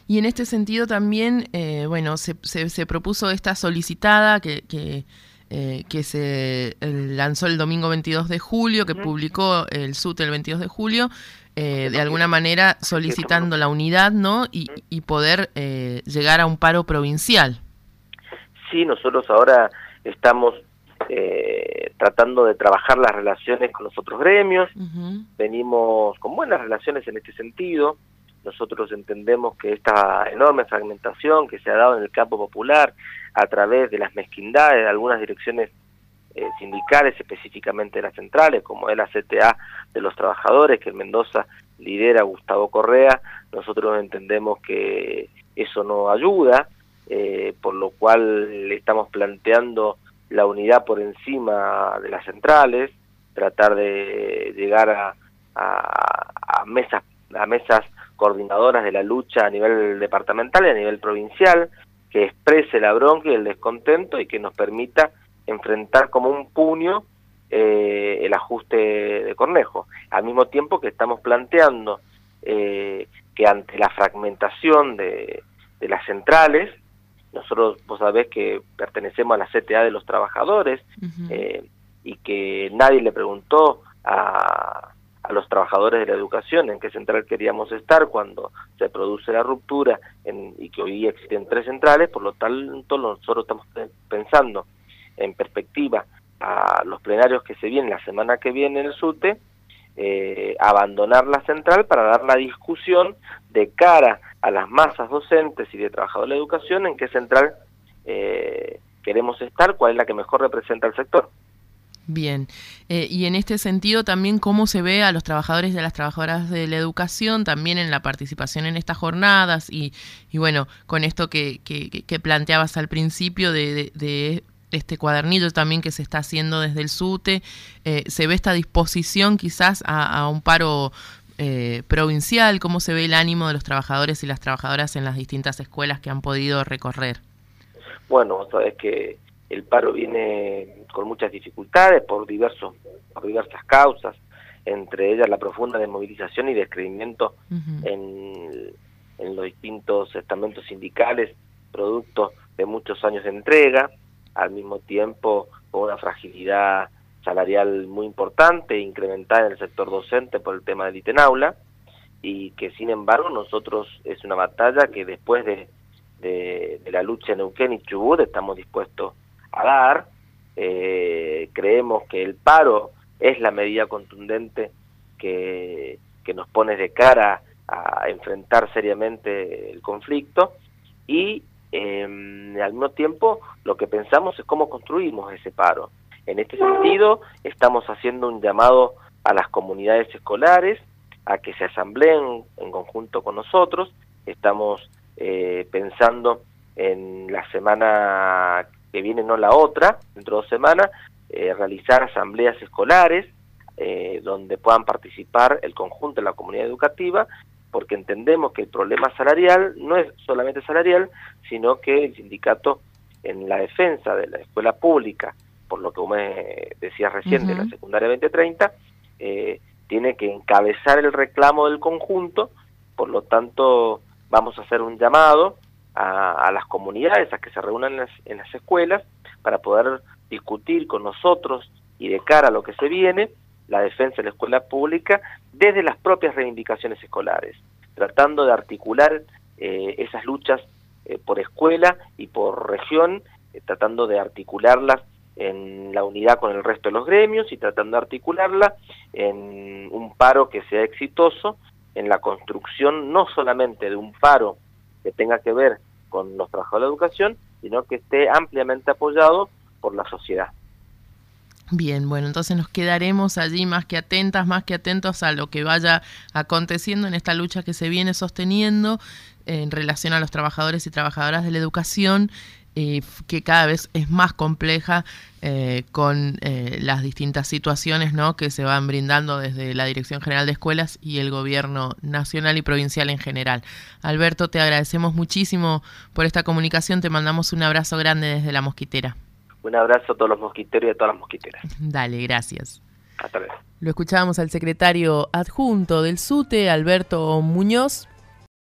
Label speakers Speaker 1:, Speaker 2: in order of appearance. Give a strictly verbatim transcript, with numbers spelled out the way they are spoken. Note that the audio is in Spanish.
Speaker 1: Y en este sentido también, eh, bueno, se, se, se propuso esta solicitada que, que, eh, que se lanzó el domingo veintidós de julio, que uh-huh. publicó el S U T E el veintidós de julio, eh, de alguna manera solicitando la unidad, ¿no? Y, y poder eh, llegar a un paro provincial.
Speaker 2: Sí, nosotros ahora estamos eh, tratando de trabajar las relaciones con los otros gremios, uh-huh. venimos con buenas relaciones en este sentido. Nosotros entendemos que esta enorme fragmentación que se ha dado en el campo popular a través de las mezquindades de algunas direcciones eh, sindicales, específicamente de las centrales, como es la C T A de los trabajadores, que en Mendoza lidera Gustavo Correa, nosotros entendemos que eso no ayuda, eh, por lo cual le estamos planteando la unidad por encima de las centrales, tratar de llegar a, a, a mesas a mesas coordinadoras de la lucha a nivel departamental y a nivel provincial, que exprese la bronca y el descontento y que nos permita enfrentar como un puño eh, el ajuste de Cornejo. Al mismo tiempo que estamos planteando eh, que ante la fragmentación de, de las centrales, nosotros, vos sabés que pertenecemos a la C T A de los trabajadores, uh-huh. eh, y que nadie le preguntó a... a los trabajadores de la educación en qué central queríamos estar cuando se produce la ruptura en, y que hoy existen tres centrales, por lo tanto nosotros estamos pensando en perspectiva a los plenarios que se vienen la semana que viene en el S U T E, eh, abandonar la central para dar la discusión de cara a las masas docentes y de trabajadores de la educación en qué central eh, queremos estar, cuál es la que mejor representa al sector.
Speaker 1: Bien, eh, y en este sentido también cómo se ve a los trabajadores y a las trabajadoras de la educación también en la participación en estas jornadas y, y bueno, con esto que, que, que planteabas al principio de, de, de este cuadernillo también que se está haciendo desde el S U T E, eh, ¿se ve esta disposición quizás a, a un paro eh, provincial? ¿Cómo se ve el ánimo de los trabajadores y las trabajadoras en las distintas escuelas que han podido recorrer?
Speaker 2: Bueno, vos sabés que el paro viene con muchas dificultades por diversos por diversas causas, entre ellas la profunda desmovilización y descreimiento uh-huh. en, en los distintos estamentos sindicales, producto de muchos años de entrega, al mismo tiempo con una fragilidad salarial muy importante, incrementada en el sector docente por el tema del ITENAULA, y que sin embargo nosotros es una batalla que después de, de, de la lucha en Neuquén y Chubut estamos dispuestos a dar. Eh, creemos que el paro es la medida contundente que, que nos pone de cara a enfrentar seriamente el conflicto y eh, al mismo tiempo lo que pensamos es cómo construimos ese paro. En este sentido estamos haciendo un llamado a las comunidades escolares a que se asambleen en conjunto con nosotros. Estamos eh, pensando en la semana que viene, no la otra, dentro de dos semanas, eh, realizar asambleas escolares eh, donde puedan participar el conjunto de la comunidad educativa, porque entendemos que el problema salarial no es solamente salarial, sino que el sindicato en la defensa de la escuela pública, por lo que me decías recién, uh-huh. de la secundaria veinte treinta, eh, tiene que encabezar el reclamo del conjunto. Por lo tanto vamos a hacer un llamado A, a las comunidades a que se reúnan en las, en las escuelas para poder discutir con nosotros y de cara a lo que se viene, la defensa de la escuela pública desde las propias reivindicaciones escolares, tratando de articular eh, esas luchas eh, por escuela y por región, eh, tratando de articularlas en la unidad con el resto de los gremios y tratando de articularla en un paro que sea exitoso, en la construcción no solamente de un paro que tenga que ver con los trabajadores de la educación, sino que esté ampliamente apoyado por la sociedad.
Speaker 1: Bien, bueno, entonces nos quedaremos allí más que atentas, más que atentos a lo que vaya aconteciendo en esta lucha que se viene sosteniendo en relación a los trabajadores y trabajadoras de la educación, eh, que cada vez es más compleja eh, con eh, las distintas situaciones, ¿no?, que se van brindando desde la Dirección General de Escuelas y el gobierno nacional y provincial en general. Alberto, te agradecemos muchísimo por esta comunicación, te mandamos un abrazo grande desde La Mosquitera.
Speaker 2: Un abrazo a todos los mosquiteros y a todas las mosquiteras.
Speaker 1: Dale, gracias.
Speaker 2: Hasta luego.
Speaker 1: Lo escuchábamos al secretario adjunto del S U T E, Alberto Muñoz.